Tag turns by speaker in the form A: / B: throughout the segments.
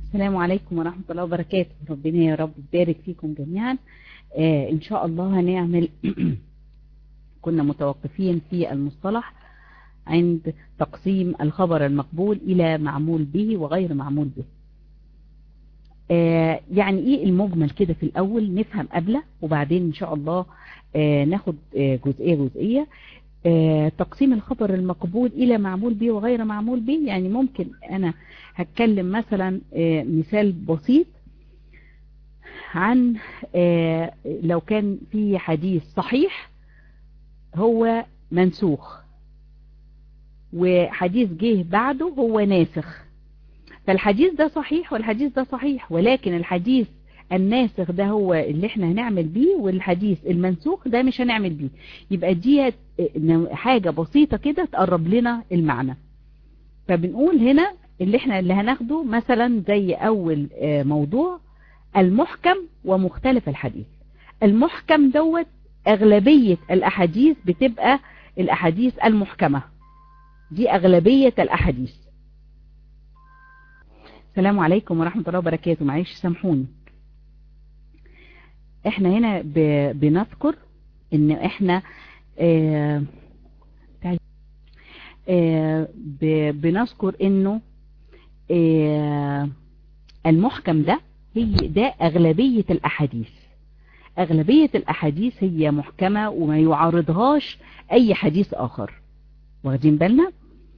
A: السلام عليكم ورحمة الله وبركاته. ربنا يا رب يبارك فيكم جميعا. إن شاء الله هنعمل كنا متوقفين في المصطلح عند تقسيم الخبر المقبول إلى معمول به وغير معمول به. يعني إيه المجمل كده في الأول نفهم قبله، وبعدين إن شاء الله ناخد جزئية جزئية. تقسيم الخبر المقبول إلى معمول به وغير معمول به، يعني ممكن أنا هتكلم مثلا مثال بسيط عن لو كان في حديث صحيح هو منسوخ، وحديث جه بعده هو ناسخ، فالحديث ده صحيح والحديث ده صحيح، ولكن الحديث الناسخ ده هو اللي احنا هنعمل بيه، والحديث المنسوخ ده مش هنعمل بيه. يبقى دي حاجة بسيطة كده تقرب لنا المعنى. فبنقول هنا اللي هناخده مثلا زي اول موضوع المحكم ومختلف الحديث. المحكم دوت اغلبية الاحاديث بتبقى الاحاديث المحكمة، دي اغلبية الاحاديث. السلام عليكم ورحمة الله وبركاته. معلش سامحوني. احنا هنا بنذكر ان احنا بنذكر انه المحكم ده اغلبية الاحاديث. اغلبية الاحاديث هي محكمة وما يعارضهاش اي حديث اخر، واخدين بالنا؟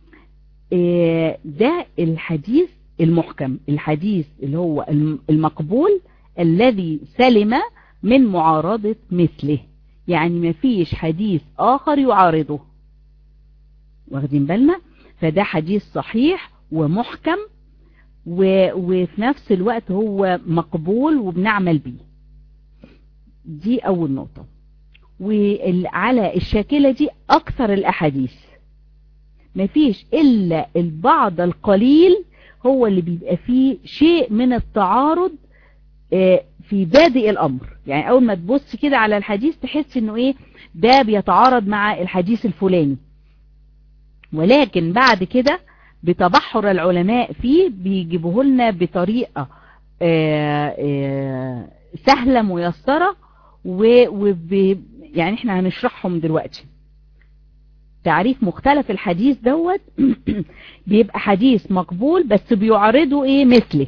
A: ده الحديث المحكم، الحديث اللي هو المقبول الذي سلم من معارضة مثله، يعني ما فيش حديث آخر يعارضه، واخدين بالنا؟ فده حديث صحيح ومحكم وفي نفس الوقت هو مقبول وبنعمل بيه. دي أول نقطة. وعلى الشاكلة دي أكثر الأحاديث، ما فيش إلا البعض القليل هو اللي بيبقى فيه شيء من التعارض في بادئ الأمر. يعني أول ما تبص كده على الحديث تحس إنه إيه ده بيتعارض مع الحديث الفلاني، ولكن بعد كده بتبحر العلماء فيه بيجيبوه لنا بطريقة سهلة ميسرة، يعني احنا هنشرحهم دلوقتي. تعريف مختلف الحديث دوت بيبقى حديث مقبول بس بيعارضه ايه مثله.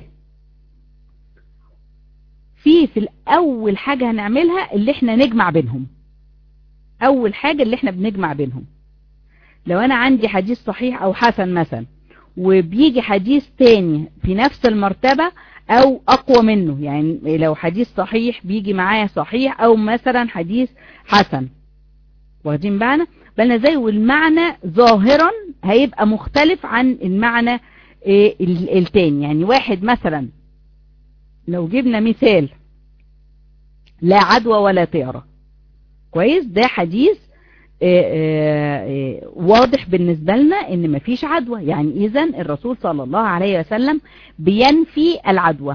A: في الأول حاجة هنعملها اللي احنا نجمع بينهم. أول حاجة اللي احنا بنجمع بينهم، لو أنا عندي حديث صحيح أو حسن مثلا، وبيجي حديث تاني في نفس المرتبة أو أقوى منه، يعني لو حديث صحيح بيجي معاه صحيح أو مثلا حديث حسن، واخدين بالنا زي، والمعنى ظاهرا هيبقى مختلف عن المعنى التاني. يعني واحد مثلا لو جبنا مثال لا عدوى ولا طيرة، كويس، ده حديث واضح بالنسبة لنا ان مفيش عدوى، يعني اذن الرسول صلى الله عليه وسلم بينفي العدوى.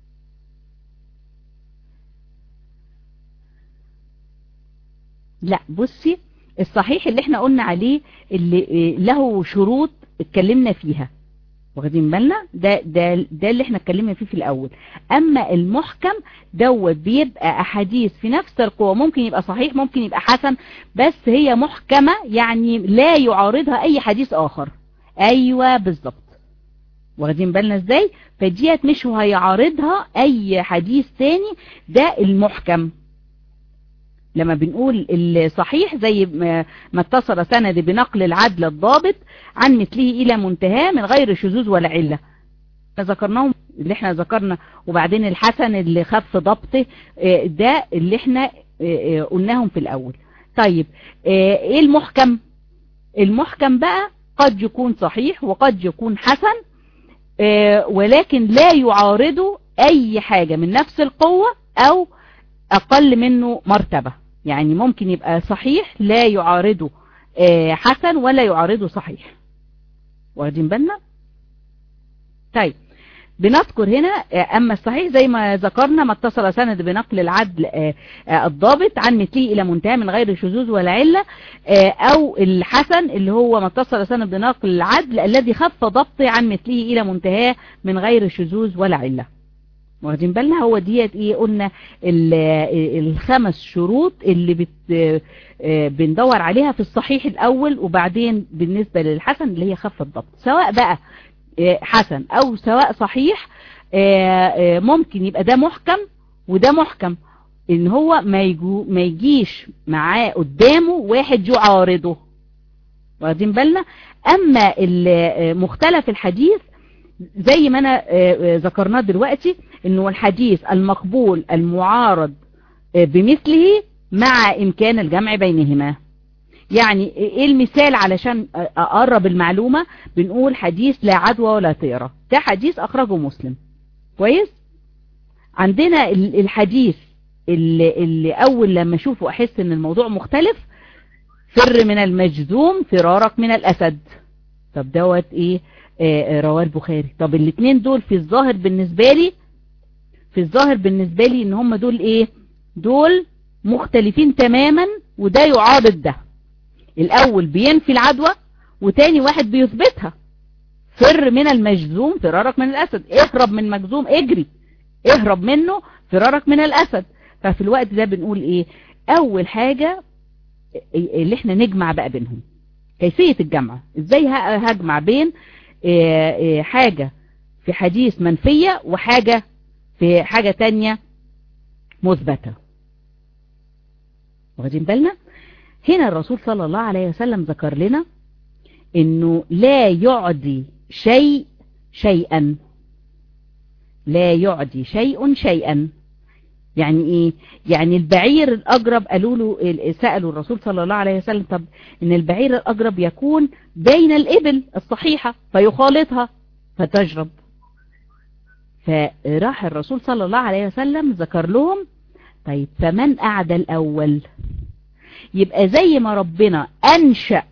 A: لا بصي، الصحيح اللي احنا قلنا عليه اللي له شروط اتكلمنا فيها، واخدين بالنا؟ ده اللي احنا اتكلمنا فيه في الاول. اما المحكم دوت بيبقى احاديث في نفس القوة، ممكن يبقى صحيح ممكن يبقى حسن، بس هي محكمة يعني لا يعارضها اي حديث اخر. ايوه بالظبط، واخدين بالنا ازاي؟ فديت مش هيعارضها اي حديث تاني، ده المحكم. لما بنقول الصحيح زي ما اتصل سند بنقل العدل الضابط عن مثله إلى منتهى من غير شذوذ ولا علة، ذكرناهم اللي احنا ذكرنا. وبعدين الحسن اللي خف ضبطه، ده اللي احنا قلناهم في الأول. طيب ايه المحكم؟ المحكم بقى قد يكون صحيح وقد يكون حسن، ولكن لا يعارضه أي حاجة من نفس القوة أو أقل منه مرتبة. يعني ممكن يبقى صحيح لا يعارضه حسن ولا يعارضه صحيح، واخدين بالنا؟ طيب بنذكر هنا أما الصحيح زي ما ذكرنا ما اتصل سند بنقل العدل الضابط عن مثله إلى منتهى من غير شذوذ ولا علة، أو الحسن اللي هو ما اتصل سند بنقل العدل الذي خف ضبطه عن مثله إلى منتهى من غير شذوذ ولا علة. واخدين بالنا؟ هو ديت ايه قلنا الخمس شروط اللي بندور عليها في الصحيح الأول، وبعدين بالنسبة للحسن اللي هي خف الضبط، سواء بقى حسن او سواء صحيح. ممكن يبقى ده محكم وده محكم، ان هو ما يجيش معاه قدامه واحد يعارضه. واخدين بالنا؟ اما مختلف الحديث زي ما انا ذكرناه دلوقتي، انه الحديث المقبول المعارض بمثله مع امكان الجمع بينهما. يعني ايه المثال علشان اقرب المعلومة؟ بنقول حديث لا عدوى ولا طيرة، ده حديث اخرجه مسلم. كويس؟ عندنا الحديث اللي اول لما اشوفه احس ان الموضوع مختلف، فر من المجذوم فرارك من الاسد. طب دوت ايه؟ رواه البخاري. طب الاثنين دول في الظاهر بالنسبة لي ان هم دول ايه؟ دول مختلفين تماما، وده يعارض ده. الاول بينفي العدوى وتاني واحد بيثبتها. فر من المجذوم فرارك من الاسد، اهرب من مجذوم، اجري اهرب منه فرارك من الاسد. ففي الوقت ده بنقول ايه؟ اول حاجة اللي احنا نجمع بقى بينهم، كيفية الجمع ازاي؟ هجمع بين حاجة في حديث منفية وحاجة في حاجة تانية مثبتة. واخدين بالنا؟ هنا الرسول صلى الله عليه وسلم ذكر لنا انه لا يعدي شيء شيئا، لا يعدي شيء شيئا. يعني ايه؟ يعني البعير الاجرب سألوا الرسول صلى الله عليه وسلم طب ان البعير الاجرب يكون بين الابل الصحيحة فيخالطها فتجرب، فراح الرسول صلى الله عليه وسلم ذكر لهم طيب فمن اعدى الاول؟ يبقى زي ما ربنا انشأ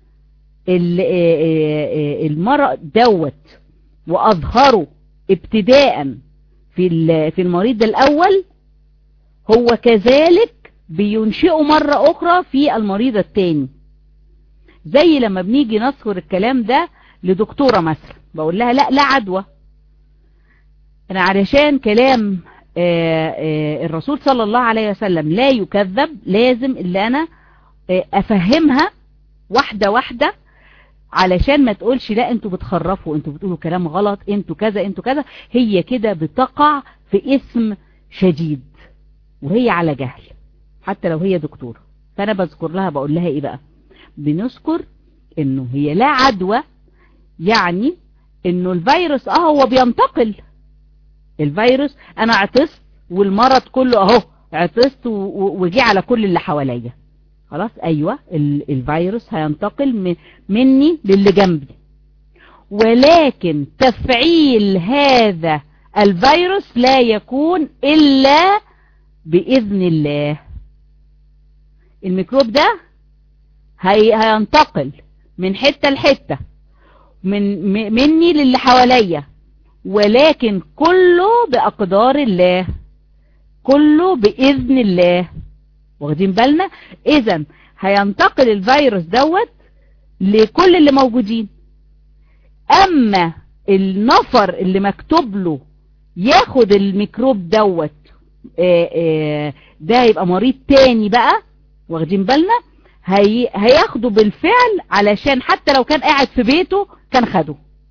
A: المرض دوت واظهره ابتداء في المريض الاول، هو كذلك بينشئه مرة اخرى في المريض الثاني. زي لما بنيجي نذكر الكلام ده لدكتورة مثلا، بقول لها لا عدوى، انا علشان كلام الرسول صلى الله عليه وسلم لا يكذب، لازم اللي انا افهمها واحدة واحدة علشان ما تقولش لا انتوا بتخرفوا، انتوا بتقولوا كلام غلط، انتوا كذا انتوا كذا. هي كده بتقع في اسم شديد وهي على جهل حتى لو هي دكتورة. فانا بذكر لها بقول لها ايه بقى؟ بنذكر انه هي لا عدوى، يعني انه الفيروس هو بينتقل. الفيروس انا عطست والمرض كله اهو عطست وجي على كل اللي حواليا، خلاص ايوه الفيروس هينتقل مني للي جنبي، ولكن تفعيل هذا الفيروس لا يكون الا باذن الله. الميكروب ده هينتقل من حتة لحتة مني للي حواليا، ولكن كله بأقدار الله، كله بإذن الله. واخدين بالنا؟ إذن هينتقل الفيروس دوت لكل اللي موجودين. أما النفر اللي مكتوب له ياخد الميكروب دوت ده يبقى مريض تاني بقى. واخدين بالنا؟ هياخده بالفعل، علشان حتى لو كان قاعد في بيته كان خده.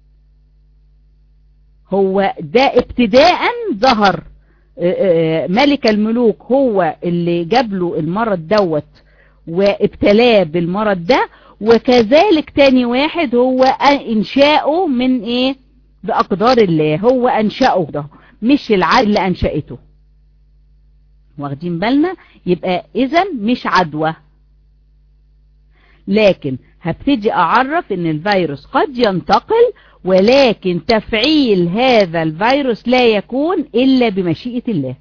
A: هو ده ابتداء ظهر ملك الملوك هو اللي جاب له المرض دوت وابتلاه بالمرض ده، وكذلك تاني واحد هو انشاؤه من ايه؟ بأقدار الله، هو انشأه ده مش العدل اللي انشأته. واخدين بالنا؟ يبقى اذن مش عدوى، لكن هبتدي اعرف ان الفيروس قد ينتقل، ولكن تفعيل هذا الفيروس لا يكون الا بمشيئة الله.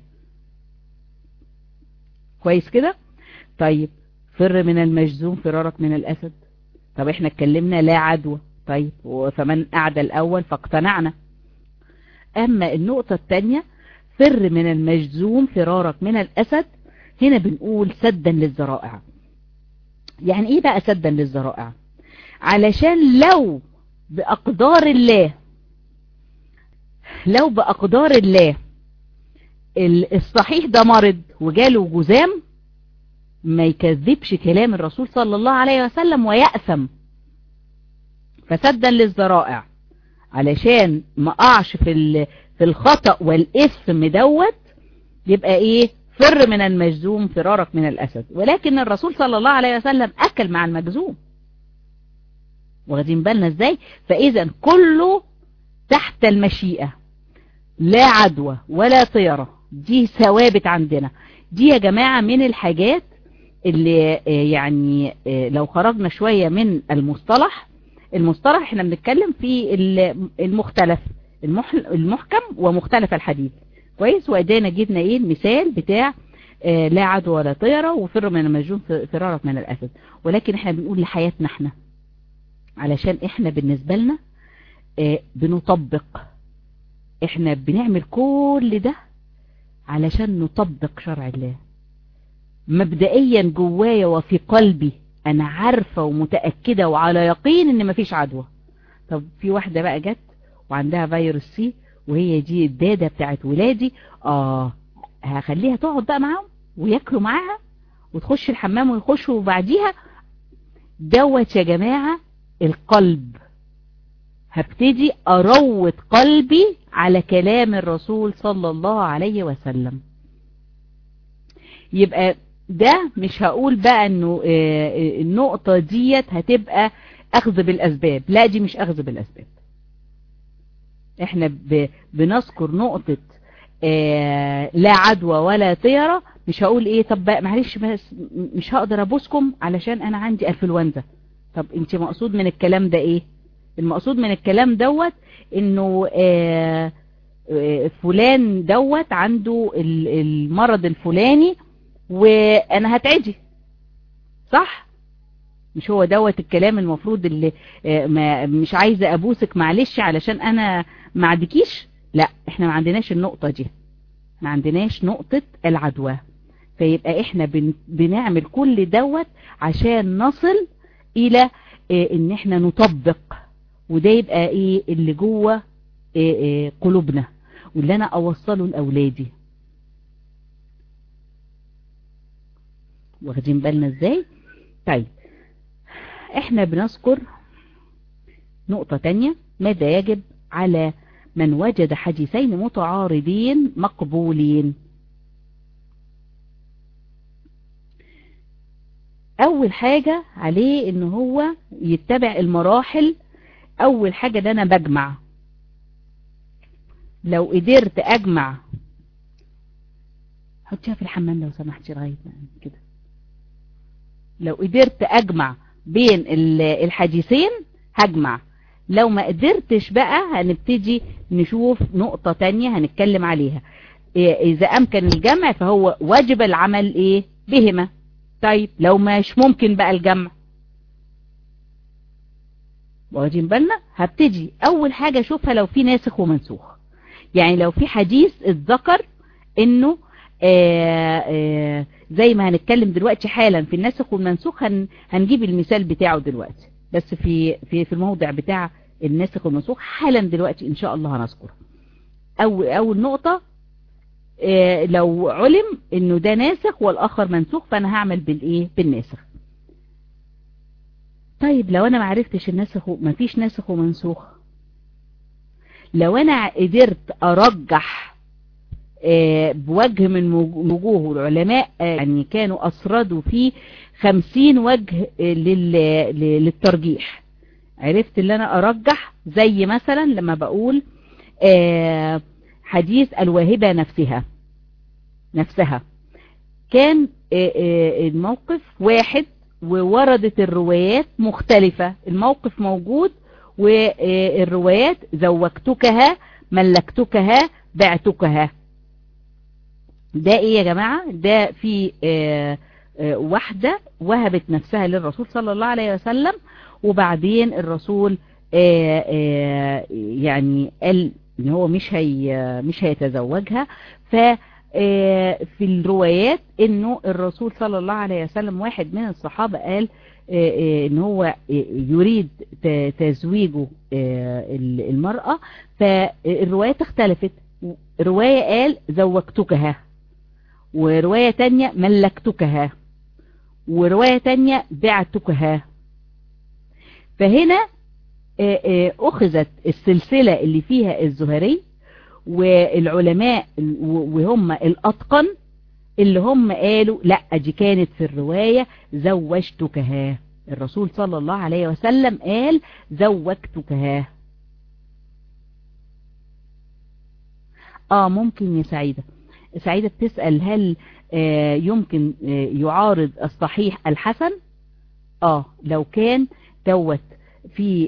A: كويس كده؟ طيب فر من المجذوم فرارك من الاسد. طب احنا اتكلمنا لا عدوى، طيب فمن اعدى الاول فاقتنعنا. اما النقطة التانية فر من المجذوم فرارك من الاسد، هنا بنقول سدا للذرائع. يعني ايه بقى سدا للذرائع؟ علشان لو بأقدار الله الصحيح ده مرض وجاله جذام، ما يكذبش كلام الرسول صلى الله عليه وسلم ويأثم. فسدا للذرائع علشان ما اقعش في الخطأ والإثم دوت، يبقى ايه؟ فر من المجذوم فرارك من الأسد. ولكن الرسول صلى الله عليه وسلم أكل مع المجذوم، واخدين بالنا ازاي؟ فإذا كله تحت المشيئة، لا عدوى ولا طيرة، دي ثوابت عندنا. دي يا جماعة من الحاجات اللي يعني لو خرجنا شوية من المصطلح احنا بنتكلم في المختلف المحكم ومختلف الحديث، كويس. وادينا جبنا ايه المثال بتاع لا عدوى ولا طيرة وفر من المجنون فرارك من الأسد. ولكن احنا بنقول لحياتنا احنا، علشان احنا بالنسبة لنا بنطبق، احنا بنعمل كل ده علشان نطبق شرع الله. مبدئيا جوايا وفي قلبي انا عارفة ومتأكدة وعلى يقين ان مفيش عدوى. طب في واحدة بقى جت وعندها فيروس سي، وهي دي الدادة بتاعت ولادي، هخليها تقعد بقى معاهم وياكلوا معاها وتخش الحمام ويخشوا بعديها. دوت يا جماعة القلب، هبتدي اروض قلبي على كلام الرسول صلى الله عليه وسلم. يبقى ده مش هقول بقى انه النقطة ديت هتبقى اخذ بالاسباب، لا دي مش اخذ بالاسباب. احنا بنذكر نقطة لا عدوى ولا طيرة، مش هقول ايه طب بقى معلش بس مش هقدر ابوسكم علشان انا عندي انفلونزا. طب انت مقصود من الكلام ده ايه؟ المقصود من الكلام دوت انه فلان دوت عنده المرض الفلاني وانا هتعدي، صح؟ مش هو دوت الكلام المفروض اللي مش عايزة ابوسك معلش علشان انا ما عندكيش؟ لا، احنا ما عندناش النقطة دي، ما عندناش نقطة العدوى. فيبقى احنا بنعمل كل دوت عشان نصل الى ان احنا نطبق، وده يبقى ايه اللي جوه قلوبنا واللي انا اوصله لاولادي. واخدين بالنا ازاي؟ طيب احنا بنذكر نقطة تانية، ماذا يجب على من وجد حديثين متعارضين مقبولين. اول حاجة عليه ان هو يتبع المراحل. اول حاجة ده انا بجمع، لو قدرت اجمع، حطيها في الحمام لو سمحتي لغاية كده. لو قدرت اجمع بين الحديثين هجمع، لو ما قدرتش بقى هنبتدي نشوف نقطة تانية هنتكلم عليها. اذا امكن الجمع فهو واجب العمل ايه بهما. طيب لو مش ممكن بقى الجمع، واخدين بالنا، هبتدي اول حاجة اشوفها لو في ناسخ ومنسوخ. يعني لو في حديث اتذكر انه زي ما هنتكلم دلوقتي حالا في الناسخ والمنسوخ، هنجيب المثال بتاعه دلوقتي، بس في الموضع بتاع الناسخ والمنسوخ حالا دلوقتي ان شاء الله هنذكره. اول نقطة لو علم انه ده ناسخ والاخر منسوخ فانا هعمل بالايه بالناسخ. طيب لو انا معرفتش الناسخ مفيش ناسخ ومنسوخ، لو انا قدرت ارجح بوجه من وجوه العلماء، يعني كانوا أسردوا فيه 50 وجه للترجيح، عرفت اللي أنا أرجح. زي مثلا لما بقول حديث الواهبة نفسها كان الموقف واحد ووردت الروايات مختلفة، الموقف موجود والروايات زوجتكها ملكتكها بعتكها. ده ايه يا جماعة؟ ده في واحدة وهبت نفسها للرسول صلى الله عليه وسلم، وبعدين الرسول يعني قال ان هو مش هيتزوجها. ف في الروايات انه الرسول صلى الله عليه وسلم واحد من الصحابة قال ان هو يريد تزويجه المرأة، فالروايات اختلفت. رواية قال زوجتكها، ورواية تانية ملكتكها، ورواية تانية بعتكها. فهنا أخذت السلسلة اللي فيها الزهري والعلماء وهم الأتقن اللي هم قالوا لا دي كانت في الرواية زوجتكها، الرسول صلى الله عليه وسلم قال زوجتكها. ممكن يا سعيدة. سعيدة بتسأل هل يمكن يعارض الصحيح الحسن؟ لو كان دوت في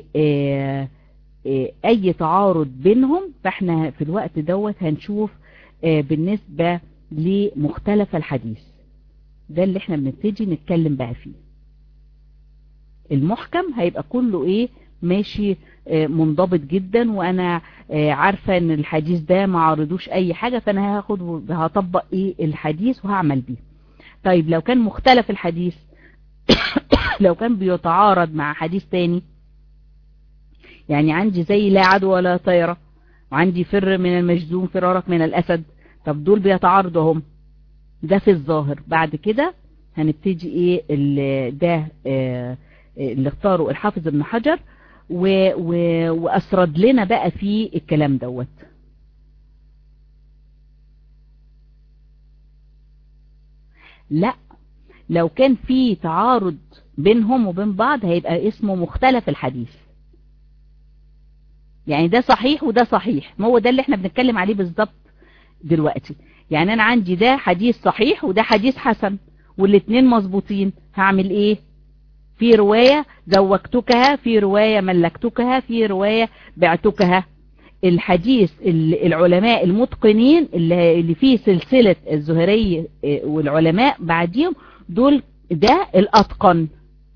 A: اي تعارض بينهم، فاحنا في الوقت دوت هنشوف بالنسبة لمختلف الحديث، ده اللي احنا بنبتدي نتكلم بقى فيه. المحكم هيبقى كله ماشي منضبط جدا، وانا عارفة ان الحديث ده ما عارضوش اي حاجة، فانا هطبق الحديث وهعمل بيه. طيب لو كان مختلف الحديث لو كان بيتعارض مع حديث تاني، يعني عندي زي لا عدوى ولا طيرة، وعندي فر من المجذوم فرارك من الأسد، طب دول بيتعارضوا هم، ده في الظاهر. بعد كده هنبتدي ده اللي اختاره الحافظ ابن حجر وأسرد لنا بقى في الكلام دوت. لا، لو كان في تعارض بينهم وبين بعض هيبقى اسمه مختلف الحديث، يعني ده صحيح وده صحيح، ما هو ده اللي احنا بنتكلم عليه بالظبط دلوقتي. يعني انا عندي ده حديث صحيح وده حديث حسن والاتنين مظبوطين، هعمل ايه؟ في رواية زوجتكها، في رواية ملكتكها، في رواية بعتكها. الحديث العلماء المتقنين اللي فيه سلسلة الزهري والعلماء بعديهم دول ده الاتقن.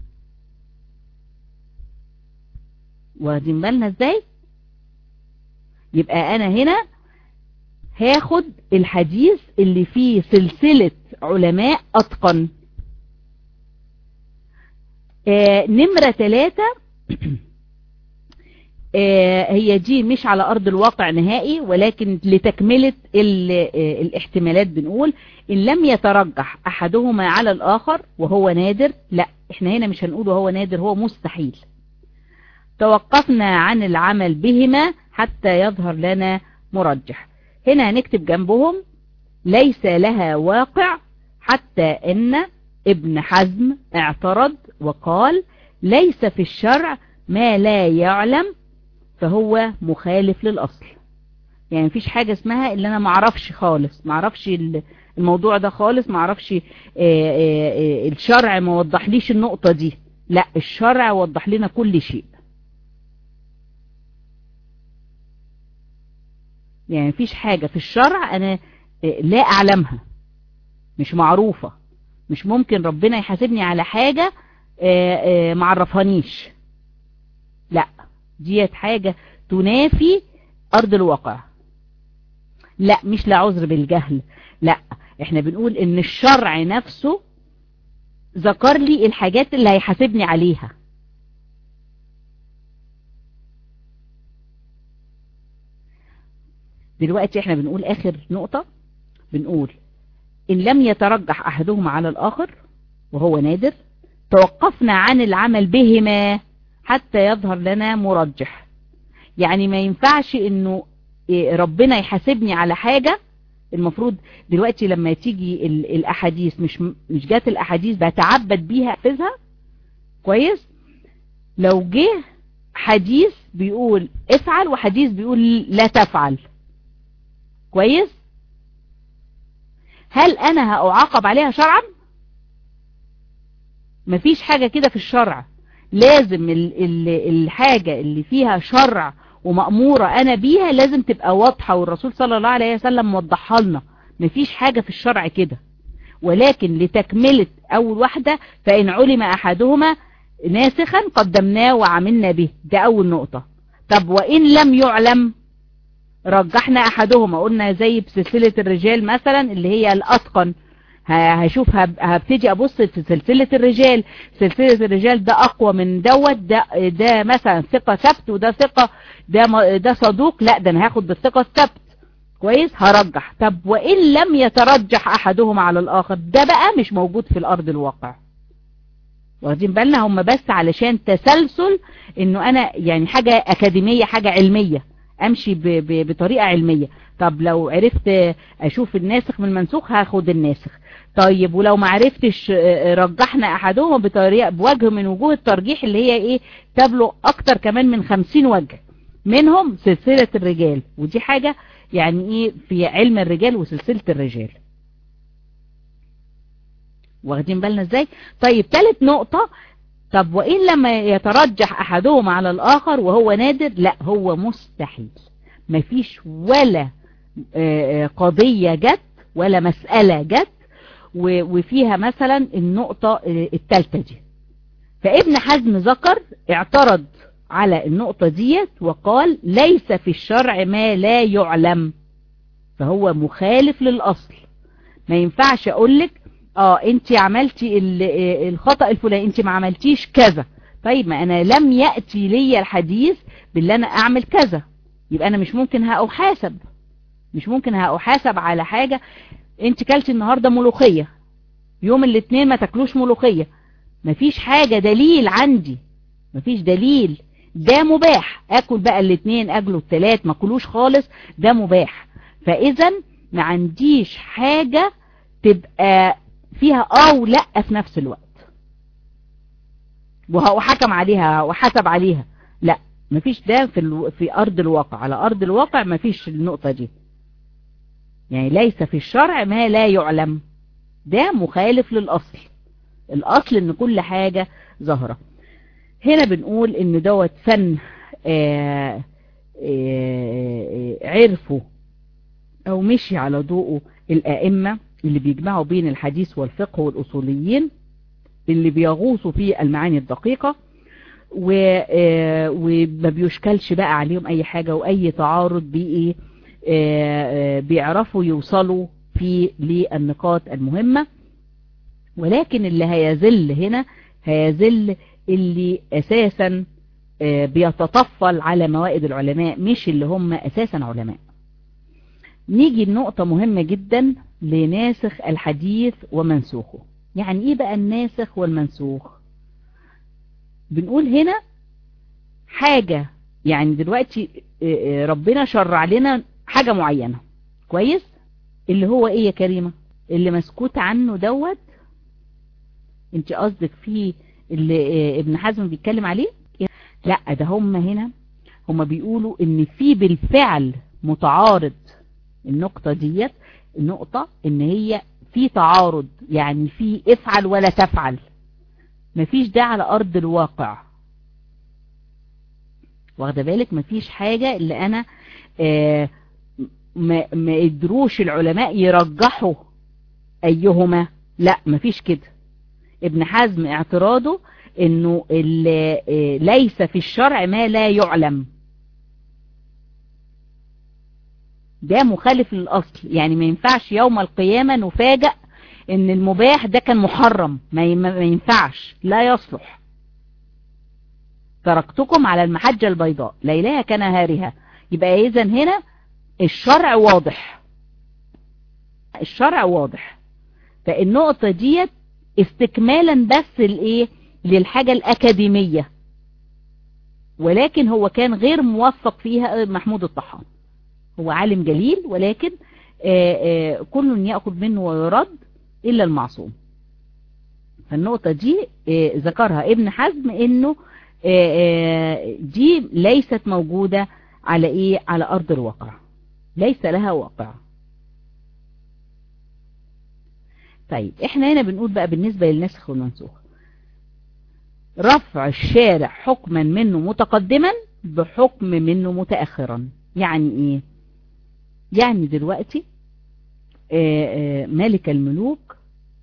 A: واخدين بالنا ازاي؟ يبقى انا هنا هاخد الحديث اللي فيه سلسلة علماء اتقن. نمرة 3 هي دي مش على ارض الواقع نهائي، ولكن لتكملة الاحتمالات بنقول ان لم يترجح احدهما على الاخر وهو نادر، لا احنا هنا مش هنقول وهو نادر، هو مستحيل. توقفنا عن العمل بهما حتى يظهر لنا مرجح. هنا هنكتب جنبهم ليس لها واقع، حتى ان ابن حزم اعترض وقال ليس في الشرع ما لا يعلم فهو مخالف للأصل. يعني مفيش حاجة اسمها اللي انا معرفش خالص، معرفش الموضوع ده خالص، معرفش الشرع ما وضحليش النقطة دي، لا الشرع وضح لنا كل شيء. يعني مفيش حاجة في الشرع انا لا اعلمها، مش معروفة، مش ممكن ربنا يحاسبني على حاجة معرفهانيش، لا ديت حاجة تنافي ارض الواقع. لا مش لا عذر بالجهل، لا احنا بنقول ان الشرع نفسه ذكر لي الحاجات اللي هيحاسبني عليها. دلوقتي احنا بنقول اخر نقطة، بنقول ان لم يترجح احدهما على الاخر وهو نادر، توقفنا عن العمل بهما حتى يظهر لنا مرجح. يعني ما ينفعش انه ربنا يحاسبني على حاجة. المفروض دلوقتي لما تيجي الاحاديث مش جات الاحاديث بتعبد بيها احفظها كويس، لو جه حديث بيقول افعل وحديث بيقول لا تفعل كويس، هل انا هأعاقب عليها شرعا؟ مفيش حاجة كده في الشرع، لازم الحاجة اللي فيها شرع ومأمورة انا بيها لازم تبقى واضحة، والرسول صلى الله عليه وسلم موضحها لنا. مفيش حاجة في الشرع كده، ولكن لتكملة اول واحدة فإن علم احدهما ناسخا قدمناه وعملنا به، ده اول نقطة. طب وإن لم يعلم، رجحنا احدهما، قلنا زي بسلسلة الرجال مثلا اللي هي الاتقن، هشوف هبتدي ابص في سلسلة الرجال، سلسلة الرجال ده اقوى من دوت، ده مثلا ثقة ثبت، وده ثقة، ده صدوق، لا ده انا هاخد بالثقة الثبت. كويس، هرجح. طب وان لم يترجح احدهما على الاخر، ده بقى مش موجود في الارض الواقع. واخدين بالنا؟ هم بس علشان تسلسل، انه انا يعني حاجة اكاديمية، حاجة علمية، امشي بطريقة علمية. طب لو عرفت اشوف الناسخ من المنسوخ هاخد الناسخ. طيب ولو ما عرفتش، رجحنا احدهما بطريقة، بوجه من وجوه الترجيح اللي هي ايه، تبلغ اكتر كمان من 50 وجه، منهم سلسلة الرجال، ودي حاجة يعني ايه في علم الرجال وسلسلة الرجال. واخدين بالنا ازاي؟ طيب ثالث نقطة، طب وإن لما يترجح أحدهما على الآخر وهو نادر، لا هو مستحيل. مفيش ولا قضية جت ولا مسألة جت وفيها مثلا النقطة الثالثة دي. فابن حزم ذكر، اعترض على النقطة ديت وقال ليس في الشرع ما لا يعلم، فهو مخالف للأصل. ما ينفعش أقولك انت عملتي الخطأ الفلاني، انت ما عملتيش كذا. طيب ما انا لم يأتي لي الحديث باللي انا اعمل كذا، يبقى انا مش ممكن هأحاسب على حاجة. انت كلتي النهاردة ملوخية، يوم الاثنين ما تاكلوش ملوخية، مفيش حاجة دليل عندي، مفيش دليل، ده مباح. اكل بقى الاثنين، اكلوا الثلاث، ما كلوش خالص، ده مباح. فاذا ما عنديش حاجة تبقى فيها ولا في نفس الوقت وحكم عليها وحسب عليها، لا مفيش ده في ارض الواقع. على ارض الواقع مفيش النقطة دي، يعني ليس في الشرع ما لا يعلم، ده مخالف للاصل. الاصل ان كل حاجة ظاهرة. هنا بنقول ان دوت فن عرفوا او مشي على ضوءه الائمة اللي بيجمعوا بين الحديث والفقه والأصوليين، اللي بيغوصوا في المعاني الدقيقة وما بيشكلش بقى عليهم أي حاجة وأي تعارض بإيه، بيعرفوا يوصلوا في للنقاط المهمة. ولكن اللي هيزل هنا هيزل اللي أساسا بيتطفل على موائد العلماء، مش اللي هم أساسا علماء. نيجي النقطة مهمة جدا لناسخ الحديث ومنسوخه. يعني ايه بقى الناسخ والمنسوخ؟ بنقول هنا حاجة، يعني دلوقتي ربنا شرع لنا حاجة معينة، كويس، اللي هو ايه يا كريمة؟ اللي مسكوت عنه دوت، انت قصدك فيه اللي ابن حزم بيتكلم عليه؟ لا، ده هم هنا هم بيقولوا ان في بالفعل متعارض. النقطة ديت النقطة ان هي في تعارض، يعني في افعل ولا تفعل، مفيش ده على ارض الواقع. واخده بالك؟ مفيش حاجة اللي انا ما قدروش العلماء يرجحوا ايهما، لا مفيش كده. ابن حزم اعتراضه انه ليس في الشرع ما لا يعلم، ده مخالف للأصل. يعني ما ينفعش يوم القيامة نفاجأ ان المباح ده كان محرم، ما ينفعش، لا يصلح. تركتكم على المحجة البيضاء ليلها كنهارها. يبقى اذا هنا الشرع واضح، الشرع واضح. فالنقطة ديت استكمالا بس الايه للحاجة الأكاديمية، ولكن هو كان غير موفق فيها محمود الطحان. هو عالم جليل، ولكن كل يأخذ منه ويرد إلا المعصوم. فالنقطة دي ذكرها ابن حزم انه دي ليست موجودة على ايه، على ارض الواقع، ليس لها واقع. طيب احنا هنا بنقول بقى بالنسبة للنسخ والمنسوخ، رفع الشارع حكما منه متقدما بحكم منه متأخرا. يعني ايه؟ يعني دلوقتي ملك الملوك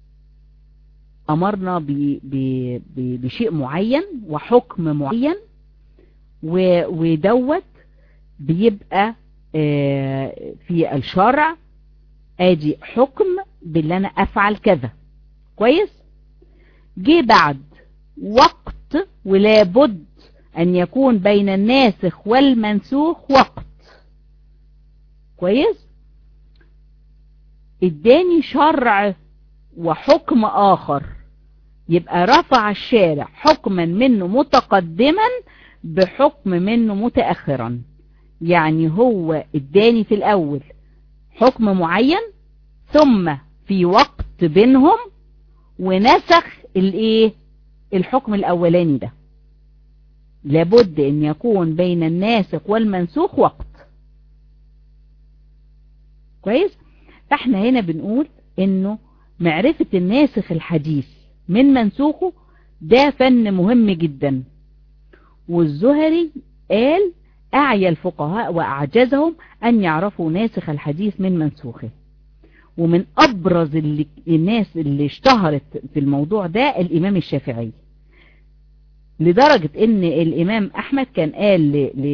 A: أمرنا بشيء معين وحكم معين، ودوت بيبقى في الشرع ادي حكم باللي انا افعل كذا كويس. جه بعد وقت، ولا بد ان يكون بين الناسخ والمنسوخ وقت كويس. اداني شرع وحكم اخر، يبقى رفع الشارع حكما منه متقدما بحكم منه متأخرا. يعني هو اداني في الاول حكم معين، ثم في وقت بينهم ونسخ الايه الحكم الاولاني ده. لابد ان يكون بين الناسخ والمنسوخ وقت كويس. فاحنا هنا بنقول انه معرفة الناسخ الحديث من منسوخه ده فن مهم جدا. والزهري قال اعيا الفقهاء واعجزهم ان يعرفوا ناسخ الحديث من منسوخه. ومن ابرز الناس اللي اشتهرت في الموضوع ده الامام الشافعي، لدرجة ان الامام احمد كان قال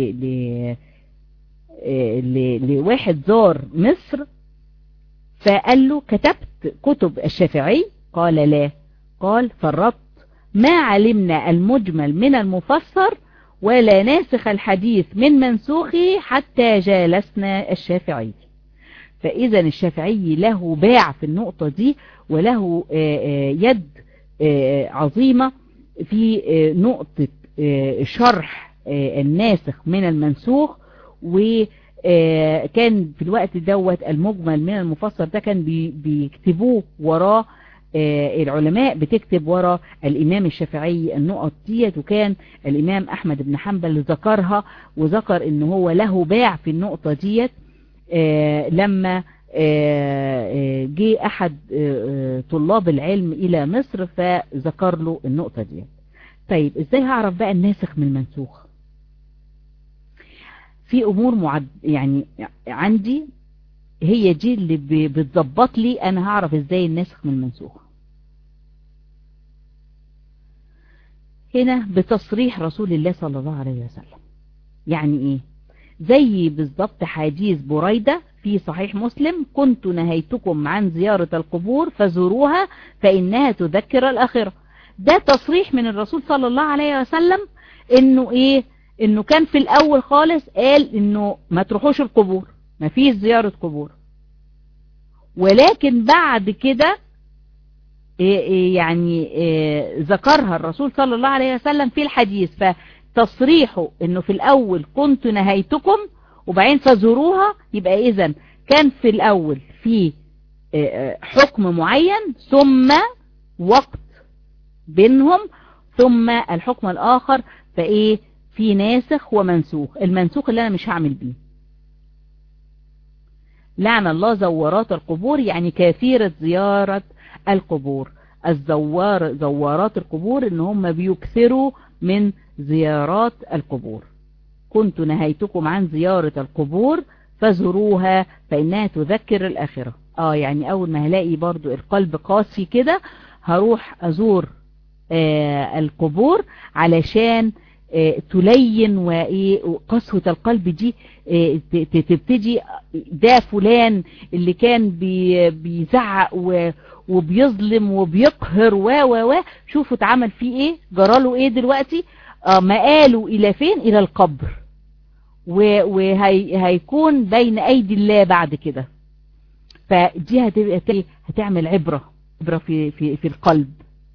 A: لواحد زار مصر فقال له كتبت كتب الشافعي؟ قال لا. قال فرطت ما علمنا المجمل من المفسر ولا ناسخ الحديث من منسوخه حتى جالسنا الشافعي. فإذا الشافعي له باع في النقطة دي، وله يد عظيمة في نقطة شرح الناسخ من المنسوخ. وكان في الوقت دوت المجمل من المفسر ده كان بيكتبوه وراه العلماء، بتكتب ورا الإمام الشافعي النقط ديت. وكان الإمام أحمد بن حنبل ذكرها، وذكر إن هو له باع في النقطة ديت لما جه أحد طلاب العلم إلى مصر فذكر له النقطة ديت. طيب ازاي هعرف بقى الناسخ من المنسوخ؟ في امور يعني عندي هي دي اللي بتظبط لي انا هعرف ازاي الناسخ من المنسوخ. هنا بتصريح رسول الله صلى الله عليه وسلم. يعني ايه؟ زي بالضبط حديث بريدة في صحيح مسلم: كنت نهيتكم عن زيارة القبور فزوروها فإنها تذكر الآخرة. ده تصريح من الرسول صلى الله عليه وسلم انه ايه؟ انه كان في الاول خالص قال انه ما تروحوش القبور، ما فيش زيارة قبور، ولكن بعد كده يعني ذكرها الرسول صلى الله عليه وسلم في الحديث. فتصريحه انه في الاول كنت نهيتكم وبعدين فزوروها، يبقى اذا كان في الاول في حكم معين ثم وقت بينهم ثم الحكم الاخر، فايه في ناسخ ومنسوخ. المنسوخ اللي انا مش هعمل بيه. لعن الله زوارات القبور، يعني كثيرة زيارة القبور. زوارات القبور ان هم بيكثروا من زيارات القبور. كنت نهيتكم عن زيارة القبور فزوروها فإنها تذكر الآخرة. يعني أول ما هلاقي برضو القلب قاسي كده هروح أزور القبور علشان تلين وقسوة القلب دي تبتدي. ده فلان اللي كان بيزعق وبيظلم وبيقهر شوفوا اتعمل فيه ايه، جراله ايه دلوقتي. مقاله الى فين؟ الى القبر، وهيكون بين ايدي الله بعد كده. فدي هتعمل عبرة في القلب.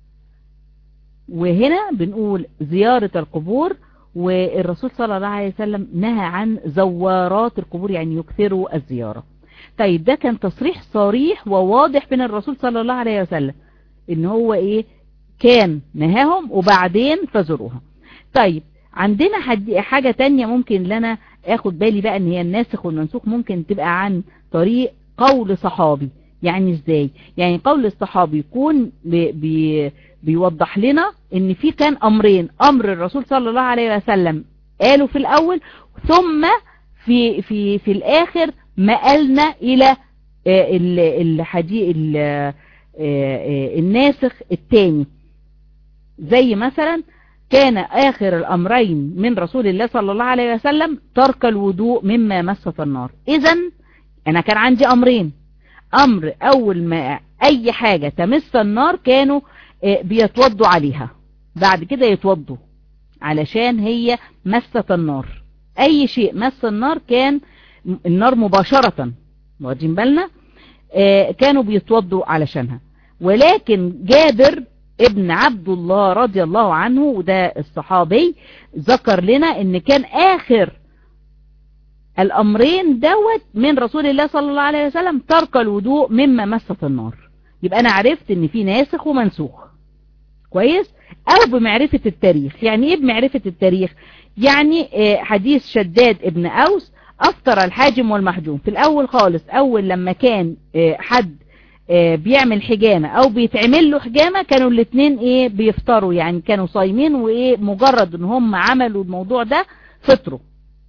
A: وهنا بنقول زيارة القبور، والرسول صلى الله عليه وسلم نهى عن زوارات القبور، يعني يكثروا الزيارة. طيب ده كان تصريح صريح وواضح من الرسول صلى الله عليه وسلم ان هو ايه كان نهاهم وبعدين فزوروها. طيب عندنا حاجة تانية ممكن لنا اخد بالي بقى ان هي الناسخ والمنسوخ ممكن تبقى عن طريق قول صحابي. يعني ازاي؟ يعني قول الصحابي يكون بيوضح لنا ان في كان امرين: امر الرسول صلى الله عليه وسلم قالوا في الاول، ثم في الاخر مقالنا الى الحديث الناسخ الثاني. زي مثلا كان آخر الأمرين من رسول الله صلى الله عليه وسلم ترك الوضوء مما مست النار. إذن أنا كان عندي أمرين، أمر أول ما أي حاجة تمس النار كانوا بيتوضوا عليها، بعد كده يتوضوا علشان هي مست النار. أي شيء مس النار كان النار مباشرة، واخدين بالنا، كانوا بيتوضوا علشانها. ولكن جابر ابن عبد الله رضي الله عنه، وده الصحابي، ذكر لنا ان كان آخر الأمرين دوت من رسول الله صلى الله عليه وسلم ترك الوضوء مما مست النار. يبقى أنا عرفت ان في ناسخ ومنسوخ كويس. أو بمعرفة التاريخ. يعني ايه بمعرفة التاريخ؟ يعني حديث شداد ابن أوس أفطر الحاجم والمحجوم. في الأول خالص، أول لما كان حد بيعمل حجامة او بيتعمل له حجامة، كانوا الاثنين بيفطروا، يعني كانوا صايمين، مجرد ان هم عملوا الموضوع ده فطروا.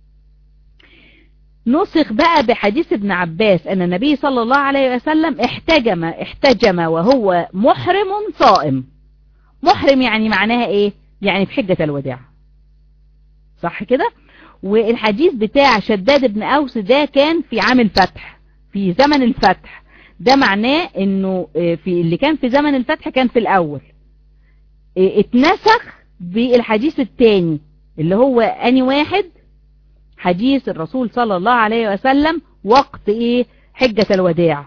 A: نسخ بقى بحديث ابن عباس ان النبي صلى الله عليه وسلم احتجم وهو محرم صائم. محرم يعني معناها ايه؟ يعني في حجة الوداع، صح كده؟ والحديث بتاع شداد ابن اوس ده كان في عام الفتح، في زمن الفتح. ده معناه انه في اللي كان في زمن الفتح كان في الاول، اتنسخ بالحديث الثاني اللي هو اني واحد، حديث الرسول صلى الله عليه وسلم وقت حجة الوداع،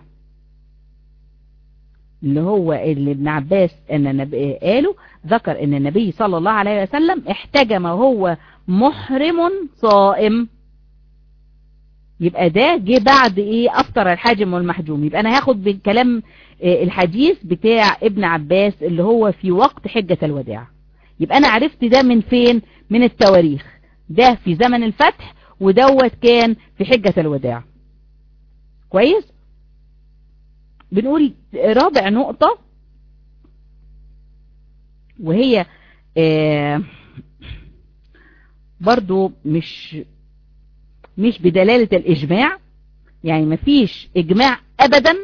A: اللي هو اللي ابن عباس ان النبي قاله، ذكر ان النبي صلى الله عليه وسلم احتجم وهو محرم صائم. يبقى ده جه بعد افطر الحاجم والمحجوم. يبقى انا هاخد بالكلام الحديث بتاع ابن عباس اللي هو في وقت حجة الوداع. يبقى انا عرفت ده من فين؟ من التواريخ. ده في زمن الفتح، ودوت كان في حجة الوداع. كويس. بنقول رابع نقطة، وهي برضو مش بدلالة الإجماع، يعني مفيش إجماع أبدا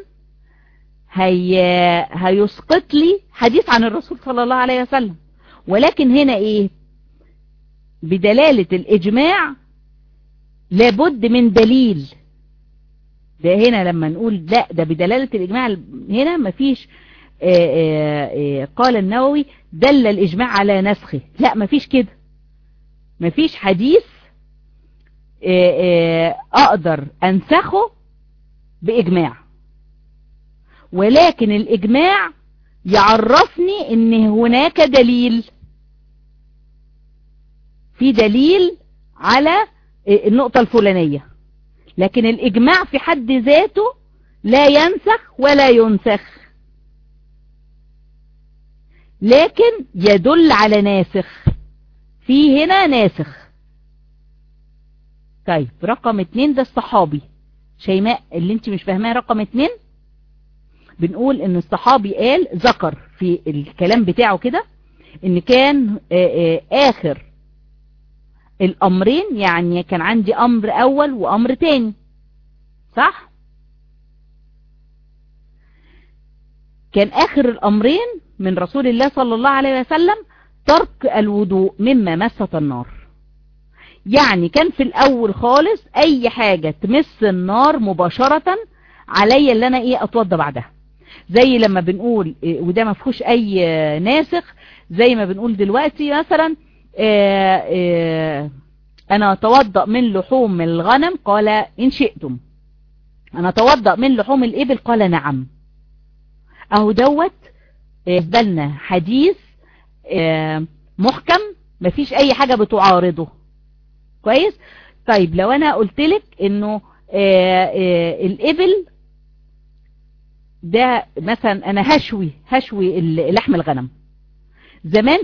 A: هيسقط لي حديث عن الرسول صلى الله عليه وسلم. ولكن هنا بدلالة الإجماع لابد من دليل. ده هنا لما نقول لا ده بدلالة الإجماع، هنا مفيش قال النووي دل الإجماع على نسخه. لا، مفيش كده، مفيش حديث اقدر انسخه باجماع. ولكن الاجماع يعرفني ان هناك دليل، في دليل على النقطة الفلانية. لكن الاجماع في حد ذاته لا ينسخ ولا ينسخ، لكن يدل على ناسخ. في هنا ناسخ. طيب رقم 2 ده الصحابي. شيماء اللي انت مش فاهماه رقم 2، بنقول ان الصحابي قال، ذكر في الكلام بتاعه كده ان كان اخر الامرين، يعني كان عندي امر اول وامر تاني، صح؟ كان اخر الامرين من رسول الله صلى الله عليه وسلم ترك الوضوء مما مست النار. يعني كان في الاول خالص اي حاجة تمس النار مباشرة عليا اللي انا اتوضى بعدها. زي لما بنقول، وده ما فيهوش اي ناسخ، زي ما بنقول دلوقتي مثلا انا اتوضأ من لحوم الغنم، قال ان شئتم. انا اتوضأ من لحوم الابل، قال نعم. اهو دوت بالنا حديث محكم مفيش اي حاجة بتعارضه. كويس. طيب لو انا قلتلك انه الابل ده مثلا انا هشوي لحم الغنم، زمان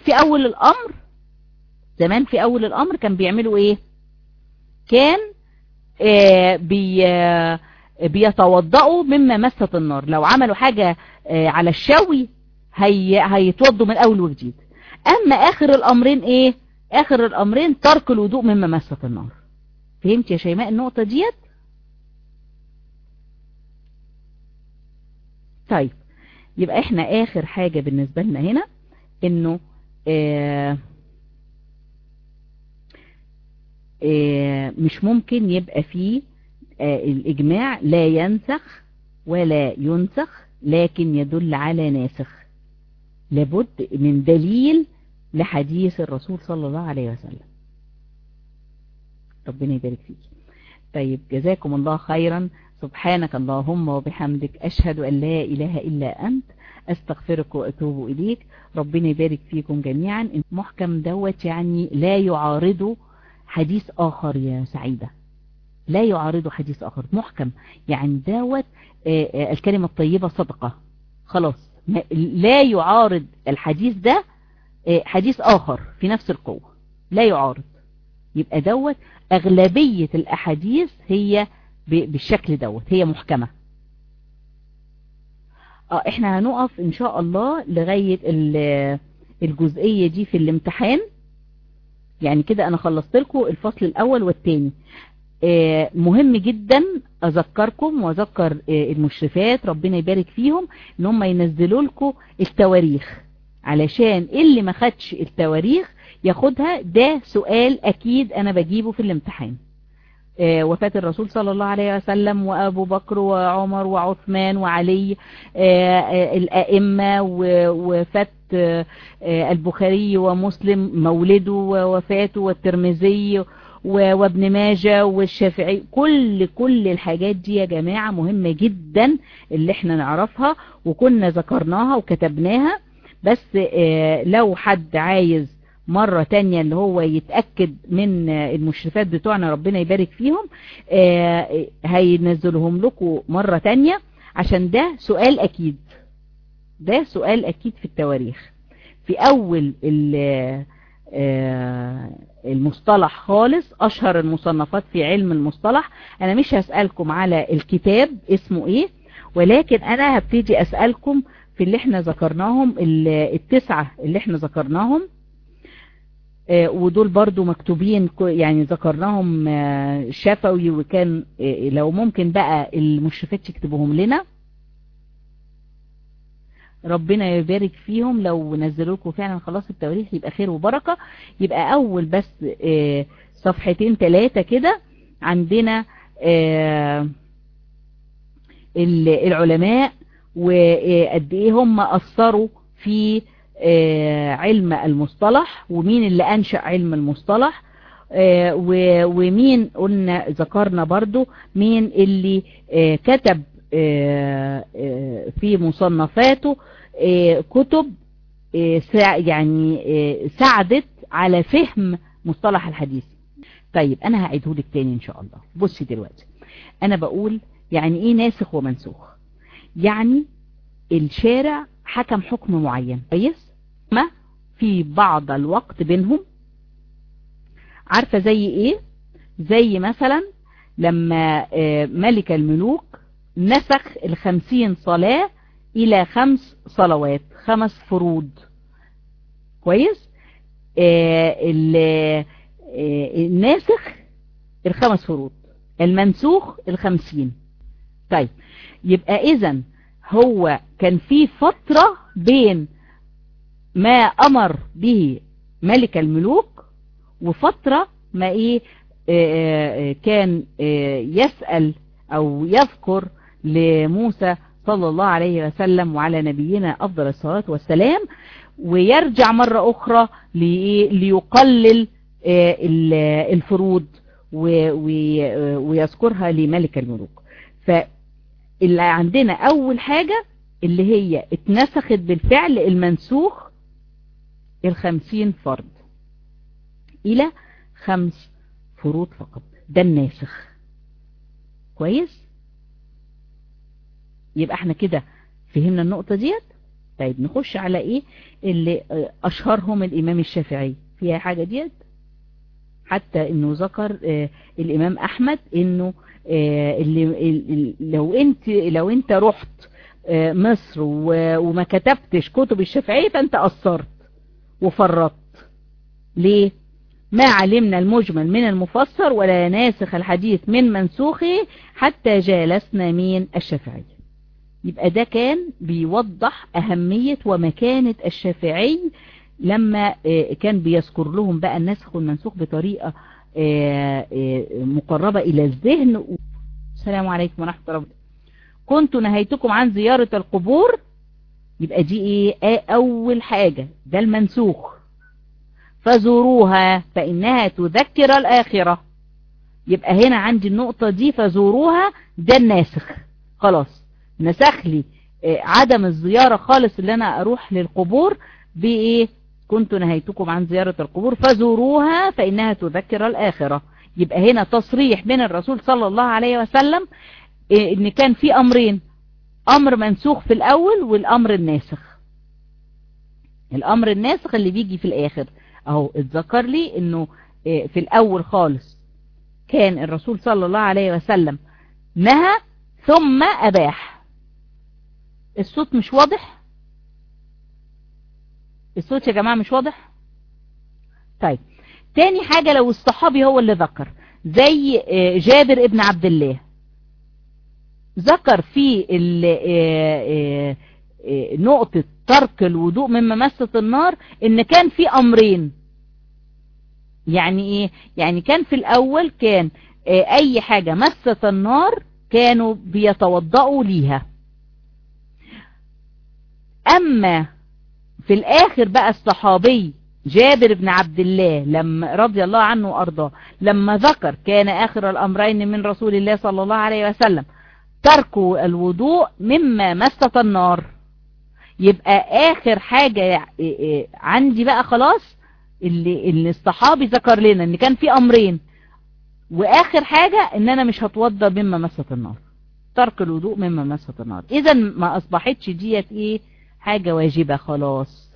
A: في اول الامر كان بيعملوا ايه؟ كان بيتوضأوا مما مست النار. لو عملوا حاجة على الشوي هيتوضوا من اول وجديد. اما اخر الامرين ايه؟ اخر الامرين ترك الوضوء مما مست النار. فهمت يا شيماء النقطة ديت؟ طيب يبقى احنا اخر حاجة بالنسبة لنا هنا انه مش ممكن يبقى فيه الإجماع لا ينسخ ولا ينسخ لكن يدل على ناسخ، لابد من دليل لحديث الرسول صلى الله عليه وسلم. ربنا يبارك فيك. طيب جزاكم الله خيرا. سبحانك اللهم وبحمدك أشهد أن لا إله إلا أنت أستغفرك وأتوب إليك. ربنا يبارك فيكم جميعا. محكم دوت يعني لا يعارض حديث آخر يا سعيدة، لا يعارض حديث آخر. محكم يعني دوت الكلمة الطيبة صدقة، خلاص لا يعارض الحديث ده حديث آخر في نفس القوة، لا يعارض. يبقى دوت أغلبية الأحاديث هي بالشكل دوت، هي محكمة. احنا هنقف ان شاء الله لغاية الجزئية دي في الامتحان. يعني كده انا خلصت لكم الفصل الاول والثاني. مهم جدا اذكركم واذكر المشرفات ربنا يبارك فيهم ان هم ينزلوا لكم التواريخ، علشان اللي ما خدش التواريخ ياخدها. ده سؤال اكيد انا بجيبه في الامتحان. وفاة الرسول صلى الله عليه وسلم وأبو بكر وعمر وعثمان وعلي، الأئمة، ووفاة البخاري ومسلم، مولده ووفاته، والترمذي وابن ماجه والشافعي. كل الحاجات دي يا جماعة مهمة جدا اللي احنا نعرفها، وكنا ذكرناها وكتبناها. بس لو حد عايز مرة تانية اللي هو يتأكد من المشرفات بتوعنا ربنا يبارك فيهم، هينزلهم لكم مرة تانية، عشان ده سؤال أكيد، ده سؤال أكيد في التواريخ. في أول المصطلح خالص، أشهر المصنفات في علم المصطلح. أنا مش هسألكم على الكتاب اسمه إيه، ولكن أنا هبتدي أسألكم في اللي احنا ذكرناهم، التسعة اللي احنا ذكرناهم، ودول برضو مكتوبين، يعني ذكرناهم شفوي، وكان لو ممكن بقى المشرفات يكتبوهم لنا ربنا يبارك فيهم. لو نزلوا لكم فعلا خلاص التواريخ يبقى خير وبركة. يبقى اول بس صفحتين 3 كده عندنا العلماء وقد ايه هم اثروا في علم المصطلح، ومين اللي أنشأ علم المصطلح، ومين قلنا ذكرنا برضو مين اللي كتب في مصنفاته كتب يعني ساعدت على فهم مصطلح الحديث. طيب أنا هعيده لك تاني إن شاء الله. بصي دلوقتي أنا بقول يعني إيه ناسخ ومنسوخ. يعني الشارع حكم حكم معين، كويس، ما في بعض الوقت بينهم. عارفة زي ايه؟ زي مثلا لما ملك الملوك نسخ 50 صلاة الى 5 صلوات، 5 فروض، كويس. الناسخ 5 فروض، المنسوخ 50. طيب يبقى اذا هو كان في فترة بين ما أمر به ملك الملوك وفترة ما كان يسأل أو يذكر لموسى صلى الله عليه وسلم وعلى نبينا أفضل الصلاة والسلام، ويرجع مرة أخرى ليقلل الفروض ويذكرها لملك الملوك. اللي عندنا أول حاجة اللي هي اتنسخت بالفعل، المنسوخ 50 فرض إلى 5 فروض فقط، ده الناسخ، كويس. يبقى احنا كده فهمنا النقطة ديت. طيب نخش على ايه اللي أشهرهم الإمام الشافعي فيها حاجة ديت، حتى انه ذكر الإمام أحمد انه لو انت رحت مصر وما كتبتش كتب الشافعي فانت قصرت وفرطت. ليه؟ ما علمنا المجمل من المفسر ولا ناسخ الحديث من منسوخه حتى جالسنا من الشافعي. يبقى ده كان بيوضح أهمية ومكانة الشافعي لما كان بيذكر لهم بقى الناسخ والمنسوخ بطريقة مقربة إلى الذهن. السلام عليكم ورحمة الله وبركاته. كنت نهيتكم عن زيارة القبور، يبقى دي ايه؟ أول حاجة ده المنسوخ، فزوروها فإنها تذكر الآخرة. يبقى هنا عندي النقطة دي فزوروها، ده الناسخ، خلاص نسخ لي عدم الزيارة خالص اللي أنا أروح للقبور بإيه؟ كنت نهيتكم عن زيارة القبور فزوروها فإنها تذكر الآخرة. يبقى هنا تصريح من الرسول صلى الله عليه وسلم إن كان في أمرين، أمر منسوخ في الأول والأمر الناسخ. الأمر الناسخ اللي بيجي في الآخر أهو اتذكر لي إنه في الأول خالص كان الرسول صلى الله عليه وسلم نهى ثم أباح. الصوت مش واضح؟ الصوت يا جماعة مش واضح؟ طيب تاني حاجة، لو الصحابي هو اللي ذكر زي جابر ابن عبد الله، ذكر في نقطة ترك الوضوء مما مست النار ان كان في امرين. يعني ايه؟ يعني كان في الاول كان اي حاجة مست النار كانوا بيتوضأوا ليها، اما في الاخر بقى الصحابي جابر بن عبد الله لما رضي الله عنه وارضاه لما ذكر كان اخر الامرين من رسول الله صلى الله عليه وسلم ترك الوضوء مما مست النار. يبقى اخر حاجة عندي بقى خلاص اللي الصحابي ذكر لنا ان كان في امرين، واخر حاجة ان انا مش هتوضى مما مست النار، ترك الوضوء مما مست النار. اذا ما اصبحتش ديت ايه؟ حاجة واجبة خلاص.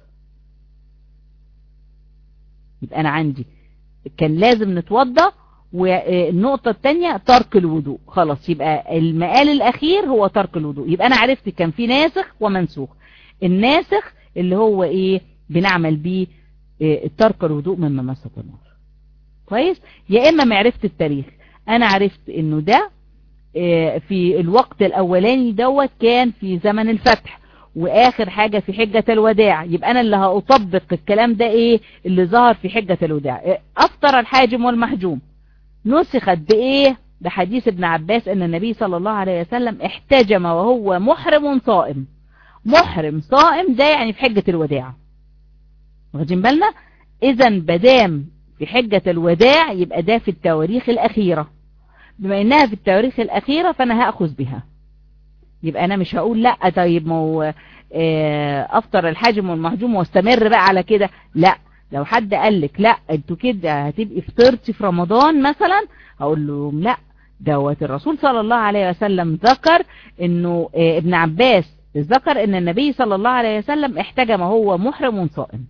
A: يبقى انا عندي كان لازم نتوضى، والنقطة التانية ترك الوضوء، خلاص يبقى المقال الاخير هو ترك الوضوء. يبقى انا عرفت كان في ناسخ ومنسوخ. الناسخ اللي هو ايه؟ بنعمل بيه ترك الوضوء مما مست النار. كويس؟ يا اما معرفة التاريخ، انا عرفت انه ده في الوقت الاولاني دوت كان في زمن الفتح، واخر حاجة في حجة الوداع، يبقى انا اللي هأطبق الكلام ده ايه؟ اللي ظهر في حجة الوداع. افطر الحاجم والمحجوم نسخت بايه؟ بحديث ابن عباس ان النبي صلى الله عليه وسلم احتجم وهو محرم صائم. محرم صائم ده يعني في حجة الوداع، واخدين بالنا؟ اذا بدام في حجة الوداع يبقى ده في التواريخ الاخيرة، بما انها في التواريخ الاخيرة فانا هاخذ بها. يبقى انا مش هقول لا طيب ما هو افطر الحاجم والمحجوم واستمر بقى على كده، لا. لو حد قال لك لا انتوا كده هتبقي فطرتي في رمضان مثلا، هقول لهم لا، دوت الرسول صلى الله عليه وسلم ذكر انه ابن عباس ذكر ان النبي صلى الله عليه وسلم احتجم وهو محرم صائم.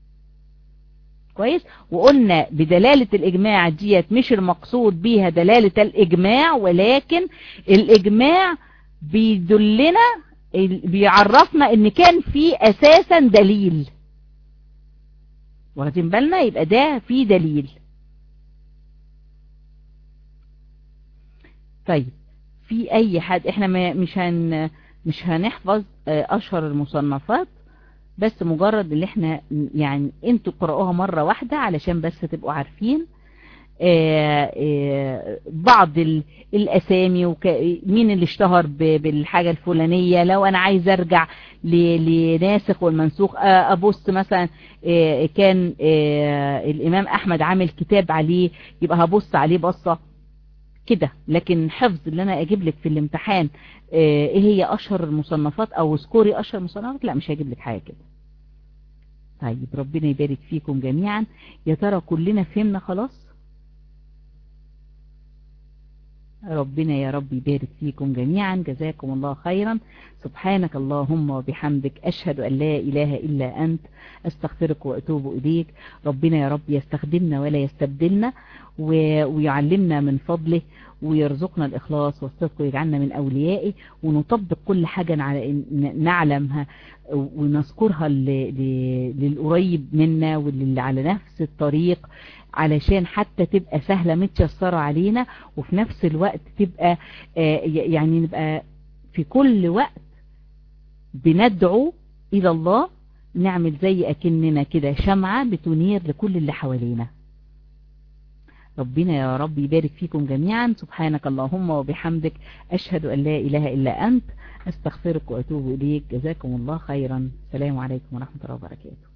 A: كويس؟ وقلنا بدلالة الاجماع ديت مش المقصود بيها دلالة الاجماع، ولكن الاجماع بيدلنا بيعرفنا ان كان في اساسا دليل، واخدين بالنا؟ يبقى ده في دليل. طيب في اي حد احنا مش هنحفظ اشهر المصنفات، بس مجرد اللي احنا يعني انتوا قرأوها مرة واحدة علشان بس تبقوا عارفين بعض الاسامي مين اللي اشتهر بالحاجة الفلانية. لو انا عايز ارجع لناسخ والمنسوخ ابص مثلا كان الامام احمد عامل كتاب عليه، يبقى هبص عليه بصة كده. لكن حفظ اللي انا اجيب لك في الامتحان ايه هي اشهر المصنفات او اذكري اشهر المصنفات، لا مش هجيب لك حاجة كده. طيب ربنا يبارك فيكم جميعا. يا ترى كلنا فهمنا خلاص؟ ربنا يا رب يبارك فيكم جميعا، جزاكم الله خيرا. سبحانك اللهم وبحمدك أشهد أن لا إله إلا أنت أستغفرك وأتوب إليك. ربنا يا رب يستخدمنا ولا يستبدلنا، ويعلمنا من فضله، ويرزقنا الإخلاص والصدق، ويجعلنا من أوليائه، ونطبق كل حاجة نعلمها ونذكرها للقريب منا واللي على نفس الطريق، علشان حتى تبقى سهلة متيسرة علينا، وفي نفس الوقت تبقى يعني نبقى في كل وقت بندعو إلى الله، نعمل زي أكننا كده شمعة بتنير لكل اللي حوالينا. ربنا يا رب يبارك فيكم جميعا. سبحانك اللهم وبحمدك، أشهد أن لا إله إلا أنت، أستغفرك وأتوب إليك. جزاكم الله خيرا. السلام عليكم ورحمة الله وبركاته.